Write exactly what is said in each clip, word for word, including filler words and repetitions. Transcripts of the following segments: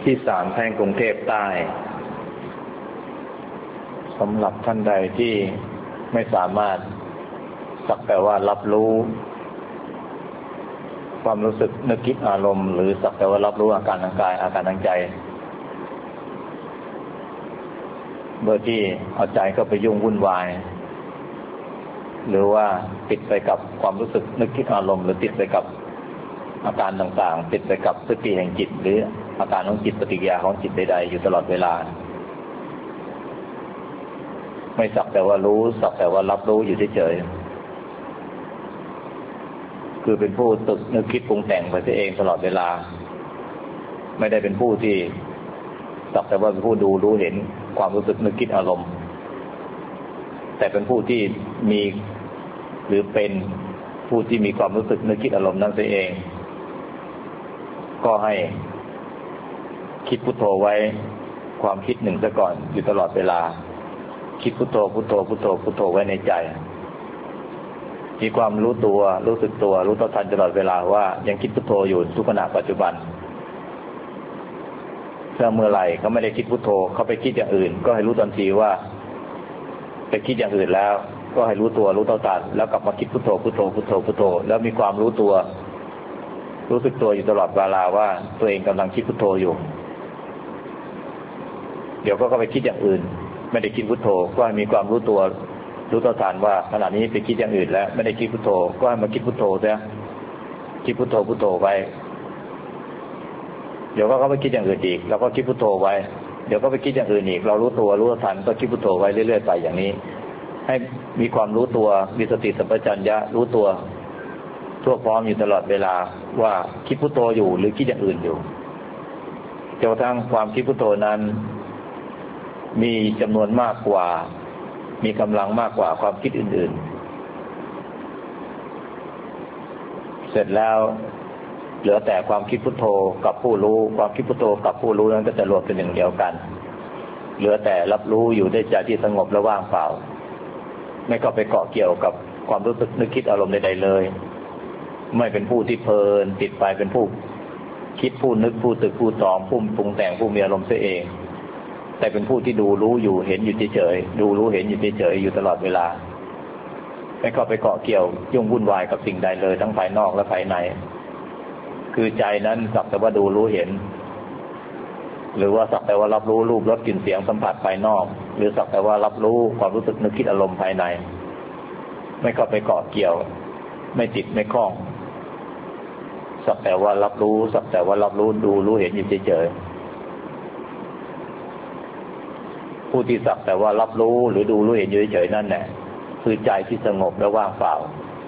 ที่ศาลแพ่งกรุงเทพใต้สำหรับท่านใดที่ไม่สามารถสักแต่ว่ารับรู้ความรู้สึกนึกคิดอารมณ์หรือสักแต่ว่ารับรู้อาการทางกายอาการทางใจโดยที่เอาใจเข้าไปยุ่งวุ่นวายหรือว่าติดไปกับความรู้สึกนึกคิดอารมณ์หรือติดไปกับอาการต่างๆติดไปกับสติแห่งจิตหรืออาการของจิตปฏิกิริยาของจิตใดๆอยู่ตลอดเวลาไม่สักแต่ว่ารู้สักแต่ว่ารับรู้อยู่เฉยๆคือเป็นผู้ตึกนึกคิดปรุงแต่งไปเองตลอดเวลาไม่ได้เป็นผู้ที่สักแต่ว่าเป็นผู้ดูรู้เห็นความรู้สึกนึกคิดอารมณ์แต่เป็นผู้ที่มีหรือเป็นผู้ที่มีความรู้สึกนึกคิดอารมณ์นั้นเองก็ให้คิดพุทโธไว้ความคิดหนึ่งซะก่อนอยู่ตลอดเวลาคิดพุทโธพุทโธพุทโธพุทโธไว้ในใจมีความรู้ตัวรู้สึกตัวรู้เท่าทันตลอดเวลาว่ายังคิดพุทโธอยู่ทุกขณะปัจจุบันถ้าเมื่อไหร่เขาไม่ได้คิดพุทโธเขาไปคิดอย่างอื่นก็ให้รู้ทันทีว่าไปคิดอย่างอื่นแล้วก็ให้รู้ตัวรู้เท่าทันแล้วกลับมาคิดพุทโธพุทโธพุทโธพุทโธแล้วมีความรู้ตัวรู้สึกตัวอยู่ตลอดเวลาว่าตัวเองกำลังคิดพุทโธอยู่เดี๋ยวก็ก็ไปคิดอย่างอื่นไม่ได้คิดพุทโธก็ให้มีความรู้ตัวรู้เท่าทันว่าขณะนี้ไปคิดอย่างอื่นแล้วไม่ได้คิดพุทโธก็ให้มาคิดพุทโธซะคิดพุทโธพุทโธไว้เดี๋ยวก็เขาไปคิดอย่างอื่นอีกเราก็คิดพุทโธไว้เดี๋ยวก็ไปคิดอย่างอื่นอีกเรารู้ตัวรู้ทันก็คิดพุทโธไว้เรื่อยๆไปอย่างนี้ให้มีความรู้ตัวมีสติสัมปชัญญะรู้ตัวทั่วพร้อมอยู่ตลอดเวลาว่าคิดพุทโธอยู่หรือคิดอย่างอื่นอยู่จนกระทั่งความคิดพุทโธนั้นมีจำนวนมากกว่ามีกำลังมากกว่าความคิดอื่นๆเสร็จแล้วเหลือแต่ความคิดพุทโธกับผู้รู้ความคิดพุทโธกับผู้รู้นั้นก็จะรวมเป็นหนึ่งเดียวกันเหลือแต่รับรู้อยู่ด้วยใจที่สงบและว่างเปล่าไม่เข้าไปเกาะเกี่ยวกับความรู้สึกนึกคิดอารมณ์ใดๆเลยไม่เป็นผู้ที่เพลินติดไปเป็นผู้คิดผู้นึกผู้ตึกผู้ตองผู้ปรุงแต่งผู้มีอารมณ์เสียเองแต่เป็นผู้ที่ดูรู้อยู่เห็นอยู่เฉยๆดูรู้เห็นอยู่เฉยๆอยู่ตลอดเวลาไม่เข้าไปเกาะเกี่ยวยุ่งวุ่นวายกับสิ่งใดเลยทั้งภายนอกและภายในคือใจนั้นสักแต่ว่าดูรู้เห็นหรือว่าสักแต่ว่ารับรู้รูปรสกลิ่นเสียงสัมผัสภายนอกหรือสักแต่ว่ารับรู้ความรู้สึกนึกคิดอารมณ์ภายในไม่เข้าไปเกาะเกี่ยวไม่ติดไม่คล้องสักแต่ว่ารับรู้สักแต่ว่ารับรู้ดูรู้เห็นอยู่เฉยๆผู้ที่สักแต่ว่ารับรู้หรือดูรู้เห็นอยู่เฉยๆนั่นแหละคือใจที่สงบและว่างเปล่า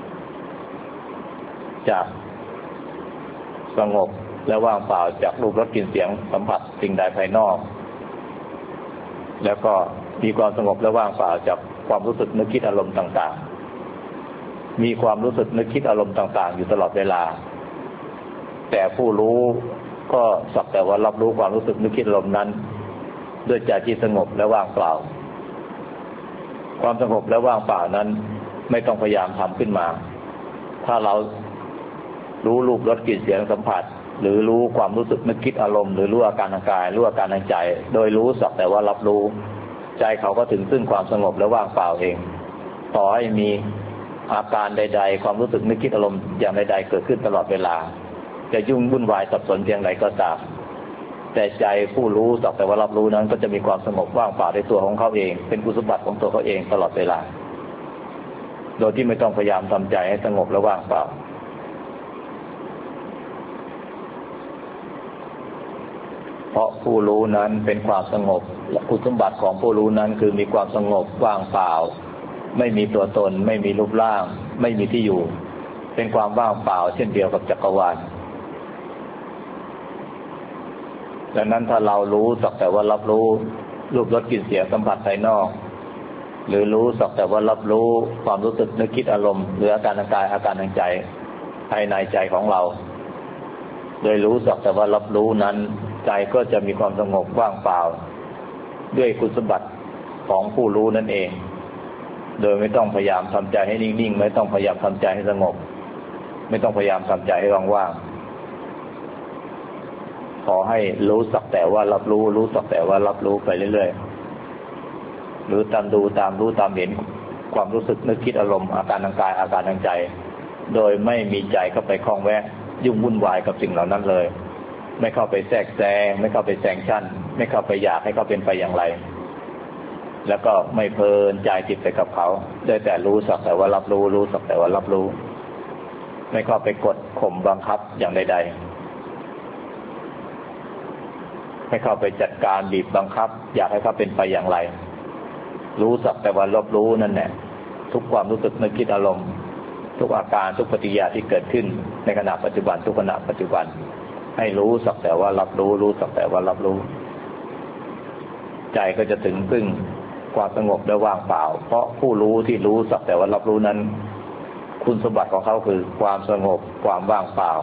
จากสงบและว่างเปล่าจากรูปรสกลิ่นเสียงสัมผัสสิ่งใดภายนอกแล้วก็มีความสงบและว่างเปล่าจากความรู้สึกนึกคิดอารมณ์ต่างๆมีความรู้สึกนึกคิดอารมณ์ต่างๆอยู่ตลอดเวลาแต่ผู้รู้ก็สักแต่ว่ารับรู้ความรู้สึกนึกคิดอารมณ์นั้นด้วยใจที่สงบและว่างเปล่าความสงบและว่างเปล่านั้นไม่ต้องพยายามทำขึ้นมาถ้าเรารู้รูปรสกลิ่นเสียงสัมผัสหรือรู้ความรู้สึกนึกคิดอารมณ์หรือรู้อาการทางกายรู้อาการทางใจโดยรู้สักแต่ว่ารับรู้ใจเขาก็ถึงซึ่งความสงบและว่างเปล่าเองต่อให้มีอาการใดๆความรู้สึกนึกคิดอารมณ์อย่างใดๆเกิดขึ้นตลอดเวลาจะยุ่งวุ่นวายสับสนเพียงใดก็ตามแต่ใจผู้รู้สักแต่ว่ารับรู้นั้นก็จะมีความสงบว่างเปล่าในตัวของเขาเองเป็นกุศลสมบัติของตัวเขาเองตลอดเวลาโดยที่ไม่ต้องพยายามทำใจให้สงบและว่างเปล่าเพราะผู้รู้นั้นเป็นความสงบและคุณสมบัติของผู้รู้นั้นคือมีความสงบว่างเปล่าไม่มีตัวตนไม่มีรูปร่างไม่มีที่อยู่เป็นความว่างเปล่าเช่นเดียวกับจักรวาลดังนั้นถ้าเรารู้สักแต่ว่ารับรู้รูปรสกลิ่นเสียงสัมผัสภายนอกหรือรู้สักแต่ว่ารับรู้ความรู้สึกนึกคิดอารมณ์หรืออาการทางกายอาการทางใจภายในใจของเราโดยรู้สักแต่ว่ารับรู้นั้นใจก็จะมีความสงบว่างเปล่าด้วยคุณสมบัติของผู้รู้นั่นเองโดยไม่ต้องพยายามทำใจให้นิ่งๆไม่ต้องพยายามทำใจให้สงบไม่ต้องพยายามทำใจให้ว่างๆพอให้รู้สักแต่ว่ารับรู้รู้สักแต่ว่ารับรู้ไปเรื่อยๆหรือตามดูตามรู้ตามเห็นความรู้สึกนึกคิดอารมณ์อาการทางกายอาการทางใจโดยไม่มีใจเข้าไปคล้องแวะยุ่งวุ่นวายกับสิ่งเหล่านั้นเลยไม่เข้าไปแทรกแซงไม่เข้าไปแซงชั่นไม่เข้าไปอยากให้เขาเป็นไปอย่างไรแล้วก็ไม่เพลินใจติดไปกับเขาได้แต่รู้สักแต่ว่ารับรู้รู้สักแต่ว่ารับรู้ไม่เข้าไปกดข่มบังคับอย่างใดๆไม่เข้าไปจัดการบีบบังคับอยากให้เขาเป็นไปอย่างไรรู้สักแต่ว่ารับรู้นั่นแหละทุกความรู้สึกนึกคิดอารมณ์ทุกอาการทุกปฏิกิริยาที่เกิดขึ้นในขณะปัจจุบันทุกขณะปัจจุบันให้รู้สักแต่ว่ารับรู้รู้สักแต่ว่ารับรู้ใจก็จะถึงซึ่งความสงบและว่างเปล่าเพราะผู้รู้ที่รู้สักแต่ว่ารับรู้นั้นคุณสมบัติของเขาคือความสงบความว่างเปล่า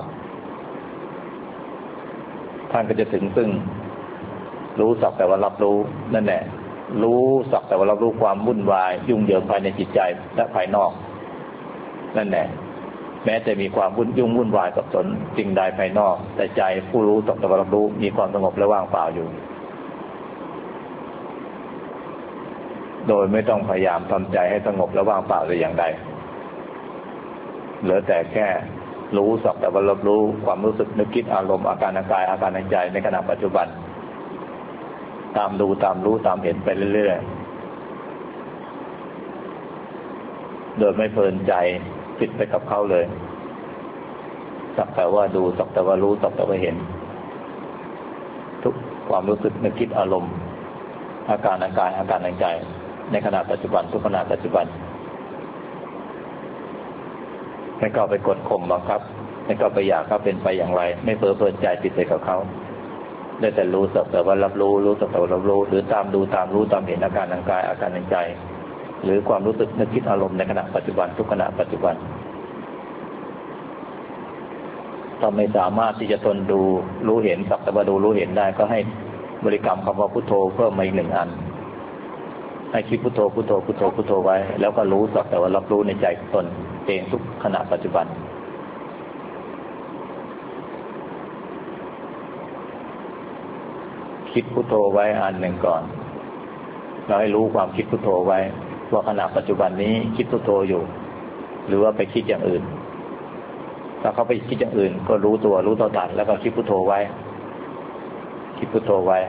ท่านก็จะถึงซึ่งรู้สักแต่ว่ารับรู้นั่นแหละรู้สักแต่ว่ารับรู้ความวุ่นวายยุ่งเหยิงภายในจิตใจและภายนอกนั่นแหละแม้จะมีความวุ่นยุ่งวุ่นวายกับตนสิ่งใดภายนอกแต่ใจผู้รู้สักแต่ว่ารับรู้มีความสงบและว่างเปล่าอยู่โดยไม่ต้องพยายามทำใจให้สงบและว่างเปล่าแต่อย่างใดเหลือแต่แค่รู้สักแต่ว่ารับรู้ความรู้สึกนึกคิดอารมณ์อาการทางกายอาการทางใจในขณะปัจจุบันตามดูตามรู้ตามเห็นไปเรื่อยๆโดยไม่เพลินใจติดไปกับเขาเลยสักแต่ว่าดูสักแต่ว่ารู้สักแต่ว่าเห็นทุกความรู้สึกนึกคิดอารมณ์อาการทางกายอาการทางใจในขณะปัจจุบันทุกขณะปัจจุบันไม่เข้าไปกดข่มบังคับไม่เข้าไปอยากเขาเป็นไปอย่างไรไม่เพ้อเพลินใจติดไปกับเขาได้แต่รู้สักแต่ว่ารับรู้รู้สักแต่ว่ารับรู้หรือตามดูตามรู้ตามเห็นอาการทางกายอาการทางใจหรือความรู้สึกนึกคิดอารมณ์ในขณะปัจจุบันทุกขณะปัจจุบันถ้าไม่สามารถที่จะทนดูรู้เห็นสักแต่ว่าดูรู้เห็นได้ก็ให้บริกรรมคำว่าพุทโธเพิ่มมาอีกหนึ่งอันให้คิดพุทโธพุทโธพุทโธพุทโธไว้แล้วก็รู้สักแต่ว่ารับรู้ในใจตนเองทุกขณะปัจจุบันคิดพุทโธไว้อันหนึ่งก่อนเราให้รู้ความคิดพุทโธไว้ว่าขณะปัจจุบันนี้คิดพุทโธอยู่หรือว่าไปคิดอย่างอื่นถ้าเขาไปคิดอย่างอื่นก็รู้ตัวรู้เท่าทันแล้วก็คิดพุทโธไว้คิดพุทโธไว้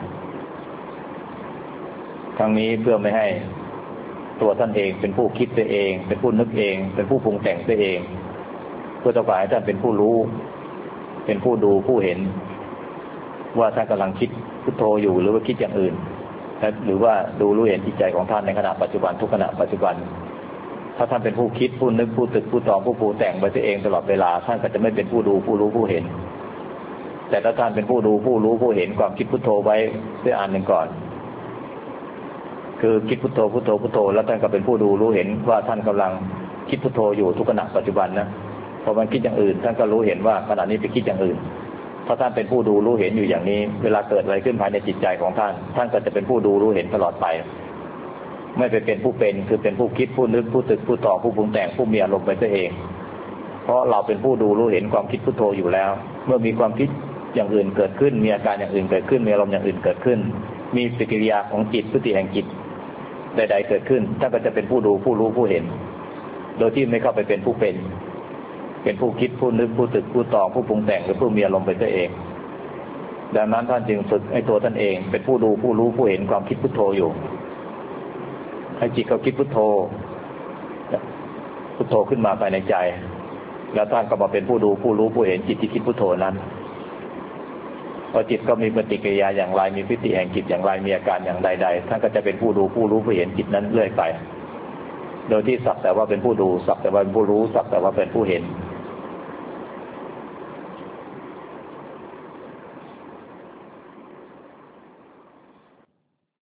ทั้งนี้เพื่อไม่ให้ตัวท่านเองเป็นผู้คิดตัวเองเป็นผู้นึกเองเป็นผู้ปรุงแต่งตัวเองเพื่อต้องการให้ท่านเป็นผู้รู้เป็นผู้ดูผู้เห็นว่าท่านกำลังคิดพุทโธอยู่หรือว่าคิดอย่างอื่นหรือว่าดูรู้เห็นจิตใจของท่านในขณะปัจจุบันทุกขณะปัจจุบันถ้าท่านเป็นผู้คิดผู้นึกผู้ตึกผู้ตองผู้ปรุงแต่งไปตัวเองตลอดเวลาท่านก็จะไม่เป็นผู้ดูผู้รู้ผู้เห็นแต่ถ้าท่านเป็นผู้ดูผู้รู้ผู้เห็นความคิดพุทโธไว้ด้วยอันหนึ่งก่อนคือคิดพุทโธพุทโธพุทโธแล้วท่านก็เป็นผู้ดูรู้เห็นว่าท่านกำลังคิดพุทโธอยู่ทุกขณะปัจจุบันนะพอมันคิดอย่างอื่นท่านก็รู้เห็นว่าขณะนี้ไปคิดอย่างอื่นถ้าท่านเป็นผู้ดูรู้เห็นอยู่อย่างนี้เวลาเกิดอะไรขึ้นภายในจิตใจของท่านท่านก็จะเป็นผู้ดูรู้เห็นตลอดไปไม่ไปเป็นผู้เป็นคือเป็นผู้คิดผู้นึกผู้ตึกผู้ต่อผู้ปรุงแต่งผู้มีอารมณ์ไปตัวเองเพราะเราเป็นผู้ดูรู้เห็นความคิดพุทโธอยู่แล้วเมื่อมีความคิดอย่างอื่นเกิดขึ้นมีอาการอย่างอื่นเกิดขึ้นมีอารมณ์อย่างอื่นเกิดขึ้นมีปฏิกิริยาของจิตพฤติแห่งจิตใดๆเกิดขึ้นท่านก็จะเป็นผู้ดูผู้รู้ผู้เห็นโดยที่ไม่เข้าไปเป็นผู้เป็นเป็นผู้คิดผู้นึกผู้ตึกผู้ต่อผู้ปรุงแต่งหรือผู้มีอารมณ์ไปตัวเองดังนั้นท่านจึงฝึกให้ตัวท่านเองเป็นผู้ดูผู้รู้ผู้เห็นความคิดพุทโธอยู่ให้จิตเขาคิดพุทโธพุทโธขึ้นมาภายในใจแล้วท่านก็มาเป็นผู้ดูผู้รู้ผู้เห็นจิตที่คิดพุทโธนั้นพอจิตก็มีปฏิกิริยาอย่างไรมีพฤติแห่งจิตอย่างไรมีอาการอย่างใดๆท่านก็จะเป็นผู้ดูผู้รู้ผู้เห็นจิตนั้นเรื่อยไปโดยที่สักแต่ว่าเป็นผู้ดูสักแต่ว่าเป็นผู้รู้สักแต่ว่าเป็นผู้เห็น